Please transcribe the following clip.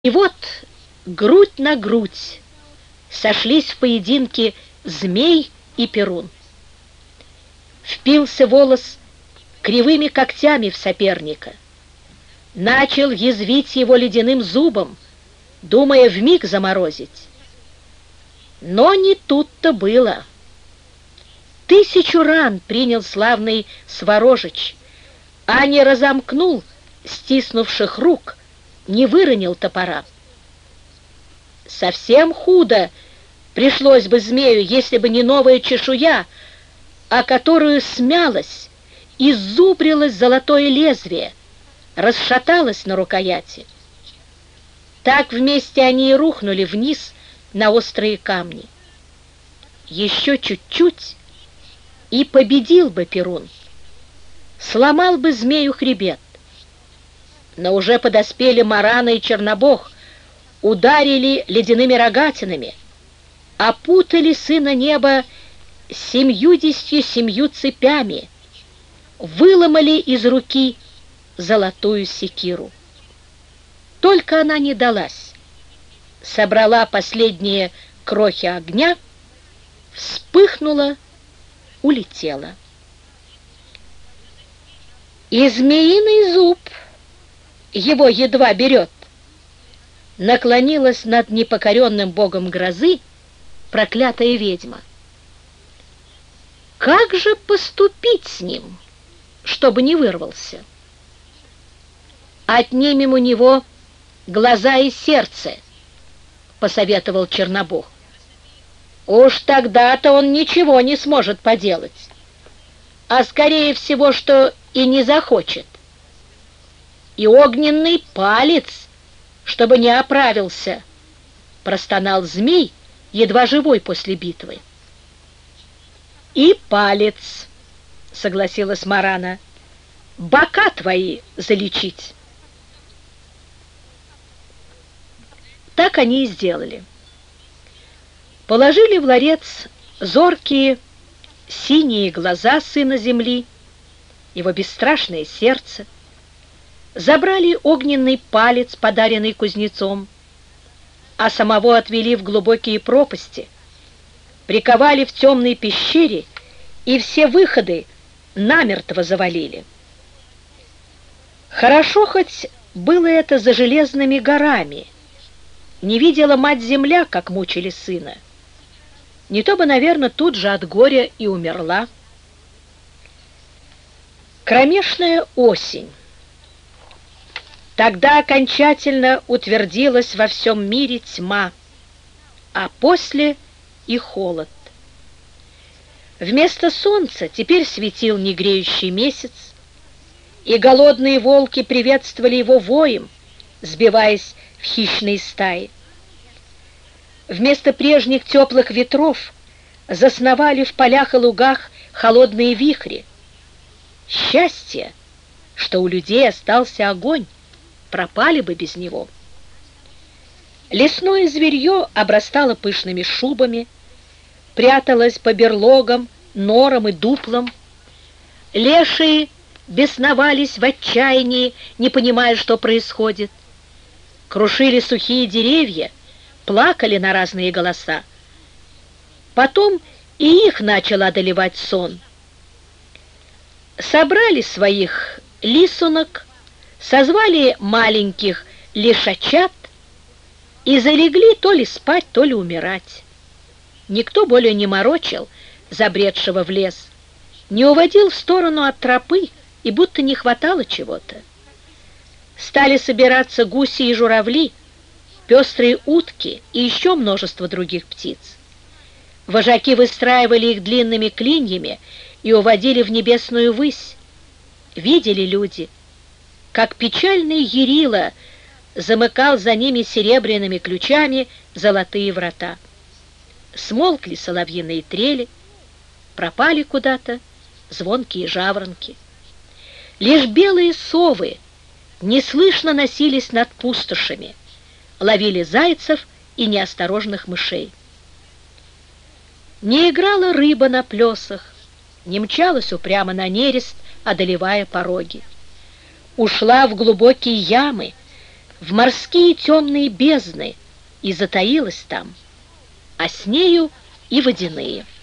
И вот грудь на грудь сошлись в поединке змей и перун. Впился волос кривыми когтями в соперника. Начал язвить его ледяным зубом, думая вмиг заморозить. Но не тут-то было. 1000 ран принял славный Сварожич, а не разомкнул стиснувших рук, не выронил топора. Совсем худо пришлось бы змею, если бы не новая чешуя, о которую смялось, иззубрилось золотое лезвие, расшаталось на рукояти. Так вместе они и рухнули вниз на острые камни. Еще чуть-чуть, и победил бы Перун, сломал бы змею хребет. Но уже подоспели Марана и Чернобог, ударили ледяными рогатинами, опутали сына неба 77 цепями, выломали из руки золотую секиру. Только она не далась, собрала последние крохи огня, вспыхнула, улетела. И змеиный зуб его едва берет. Наклонилась над непокоренным богом грозы проклятая ведьма. Как же поступить с ним, чтобы не вырвался? Отнимем у него глаза и сердце, посоветовал Чернобог. Уж тогда-то он ничего не сможет поделать, а скорее всего, что и не захочет. И огненный палец, чтобы не оправился, простонал змей, едва живой после битвы. И палец, согласилась Марана, бока твои залечить. Так они и сделали. Положили в ларец зоркие синие глаза сына земли, его бесстрашное сердце, забрали огненный палец, подаренный кузнецом, а самого отвели в глубокие пропасти, приковали в темной пещере и все выходы намертво завалили. Хорошо хоть было это за железными горами, не видела мать-земля, как мучили сына. Не то бы, наверное, тут же от горя и умерла. Кромешная осень. Тогда окончательно утвердилась во всем мире тьма, а после и холод. Вместо солнца теперь светил негреющий месяц, и голодные волки приветствовали его воем, сбиваясь в хищные стаи. Вместо прежних теплых ветров засновали в полях и лугах холодные вихри. Счастье, что у людей остался огонь, пропали бы без него. Лесное зверье обрастало пышными шубами, пряталось по берлогам, норам и дуплам. Лешие бесновались в отчаянии, не понимая, что происходит. Крушили сухие деревья, плакали на разные голоса. Потом и их начал одолевать сон. Собрали своих лисунок, созвали маленьких лишачат и залегли то ли спать, то ли умирать. Никто более не морочил забредшего в лес, не уводил в сторону от тропы, и будто не хватало чего-то. Стали собираться гуси и журавли, пестрые утки и еще множество других птиц. Вожаки выстраивали их длинными клиньями и уводили в небесную высь. Видели люди, как печальный Ярила замыкал за ними серебряными ключами золотые врата. Смолкли соловьиные трели, пропали куда-то звонкие жаворонки. Лишь белые совы неслышно носились над пустошами, ловили зайцев и неосторожных мышей. Не играла рыба на плесах, не мчалась упрямо на нерест, одолевая пороги. Ушла в глубокие ямы, в морские темные бездны и затаилась там, а с нею и водяные.